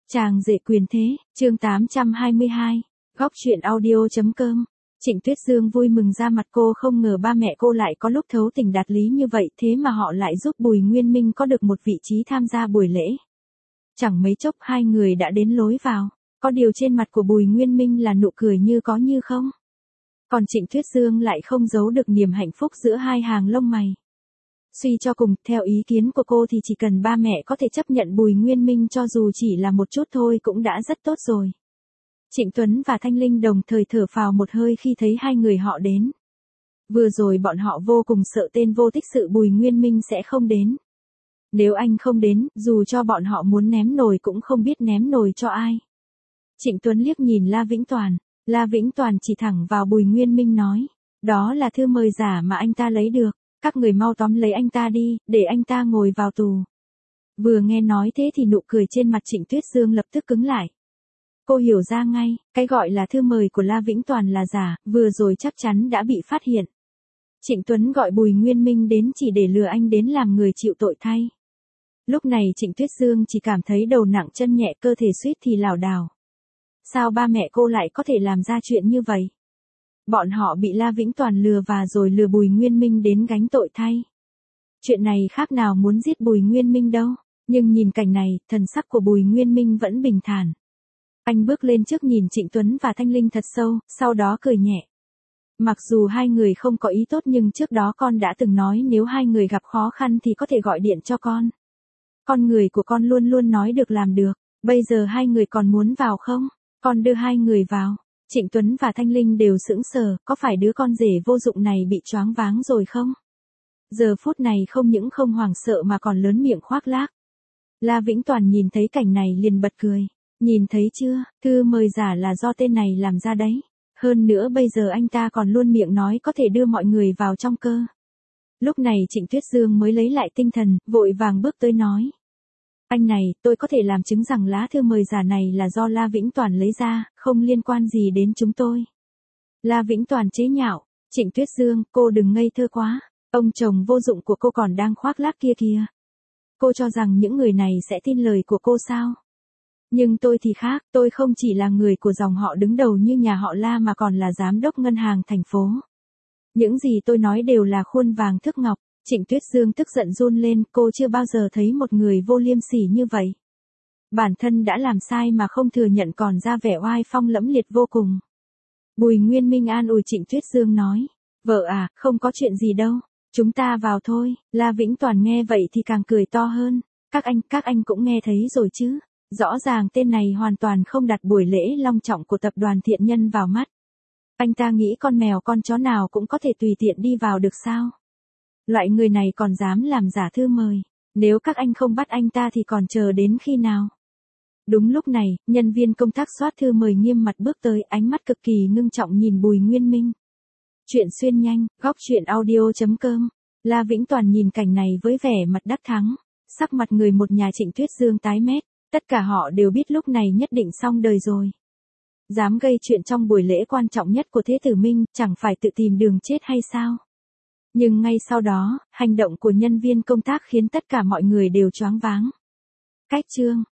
Chàng rể quyền thế, chương 822, góc chuyện audio.com. Trịnh Tuyết Dương vui mừng ra mặt, cô không ngờ ba mẹ cô lại có lúc thấu tình đạt lý như vậy, thế mà họ lại giúp Bùi Nguyên Minh có được một vị trí tham gia buổi lễ. Chẳng mấy chốc hai người đã đến lối vào, có điều trên mặt của Bùi Nguyên Minh là nụ cười như có như không. Còn Trịnh Tuyết Dương lại không giấu được niềm hạnh phúc giữa hai hàng lông mày. Suy cho cùng, theo ý kiến của cô thì chỉ cần ba mẹ có thể chấp nhận Bùi Nguyên Minh cho dù chỉ là một chút thôi cũng đã rất tốt rồi. Trịnh Tuấn và Thanh Linh đồng thời thở phào một hơi khi thấy hai người họ đến. Vừa rồi bọn họ vô cùng sợ tên vô tích sự Bùi Nguyên Minh sẽ không đến. Nếu anh không đến, dù cho bọn họ muốn ném nồi cũng không biết ném nồi cho ai. Trịnh Tuấn liếc nhìn La Vĩnh Toàn. La Vĩnh Toàn chỉ thẳng vào Bùi Nguyên Minh nói. Đó là thư mời giả mà anh ta lấy được. Các người mau tóm lấy anh ta đi, để anh ta ngồi vào tù. Vừa nghe nói thế thì nụ cười trên mặt Trịnh Tuyết Dương lập tức cứng lại. Cô hiểu ra ngay, cái gọi là thư mời của La Vĩnh Toàn là giả, vừa rồi chắc chắn đã bị phát hiện. Trịnh Tuấn gọi Bùi Nguyên Minh đến chỉ để lừa anh đến làm người chịu tội thay. Lúc này Trịnh Tuyết Dương chỉ cảm thấy đầu nặng chân nhẹ, cơ thể suýt thì lảo đảo. Sao ba mẹ cô lại có thể làm ra chuyện như vậy? Bọn họ bị La Vĩnh Toàn lừa và rồi lừa Bùi Nguyên Minh đến gánh tội thay. Chuyện này khác nào muốn giết Bùi Nguyên Minh đâu, nhưng nhìn cảnh này, thần sắc của Bùi Nguyên Minh vẫn bình thản. Anh bước lên trước nhìn Trịnh Tuấn và Thanh Linh thật sâu, sau đó cười nhẹ. Mặc dù hai người không có ý tốt nhưng trước đó con đã từng nói nếu hai người gặp khó khăn thì có thể gọi điện cho con. Con người của con luôn luôn nói được làm được, bây giờ hai người còn muốn vào không? Con đưa hai người vào. Trịnh Tuấn và Thanh Linh đều sững sờ, có phải đứa con rể vô dụng này bị choáng váng rồi không? Giờ phút này không những không hoảng sợ mà còn lớn miệng khoác lác. La Vĩnh Toàn nhìn thấy cảnh này liền bật cười. Nhìn thấy chưa, thư mời giả là do tên này làm ra đấy. Hơn nữa bây giờ anh ta còn luôn miệng nói có thể đưa mọi người vào trong cơ. Lúc này Trịnh Tuyết Dương mới lấy lại tinh thần, vội vàng bước tới nói. Anh này, tôi có thể làm chứng rằng lá thư mời giả này là do La Vĩnh Toàn lấy ra, không liên quan gì đến chúng tôi. La Vĩnh Toàn chế nhạo. Trịnh Tuyết Dương, cô đừng ngây thơ quá. Ông chồng vô dụng của cô còn đang khoác lác kia kìa. Cô cho rằng những người này sẽ tin lời của cô sao? Nhưng tôi thì khác, tôi không chỉ là người của dòng họ đứng đầu như nhà họ La mà còn là giám đốc ngân hàng thành phố. Những gì tôi nói đều là khuôn vàng thước ngọc. Trịnh Tuyết Dương tức giận run lên, cô chưa bao giờ thấy một người vô liêm sỉ như vậy. Bản thân đã làm sai mà không thừa nhận còn ra vẻ oai phong lẫm liệt vô cùng. Bùi Nguyên Minh an ủi Trịnh Tuyết Dương nói, vợ à, không có chuyện gì đâu, chúng ta vào thôi. La Vĩnh Toàn nghe vậy thì càng cười to hơn, các anh cũng nghe thấy rồi chứ, rõ ràng tên này hoàn toàn không đặt buổi lễ long trọng của tập đoàn Thiện Nhân vào mắt. Anh ta nghĩ con mèo con chó nào cũng có thể tùy tiện đi vào được sao? Loại người này còn dám làm giả thư mời, nếu các anh không bắt anh ta thì còn chờ đến khi nào? Đúng lúc này, nhân viên công tác soát thư mời nghiêm mặt bước tới, ánh mắt cực kỳ ngưng trọng nhìn Bùi Nguyên Minh. Chuyện xuyên nhanh, góc chuyện audio.com. La Vĩnh Toàn nhìn cảnh này với vẻ mặt đắc thắng, sắc mặt người một nhà Trịnh Tuyết Dương tái mét, tất cả họ đều biết lúc này nhất định xong đời rồi. Dám gây chuyện trong buổi lễ quan trọng nhất của Thế Tử Minh, chẳng phải tự tìm đường chết hay sao? Nhưng ngay sau đó, hành động của nhân viên công tác khiến tất cả mọi người đều choáng váng. Cách chương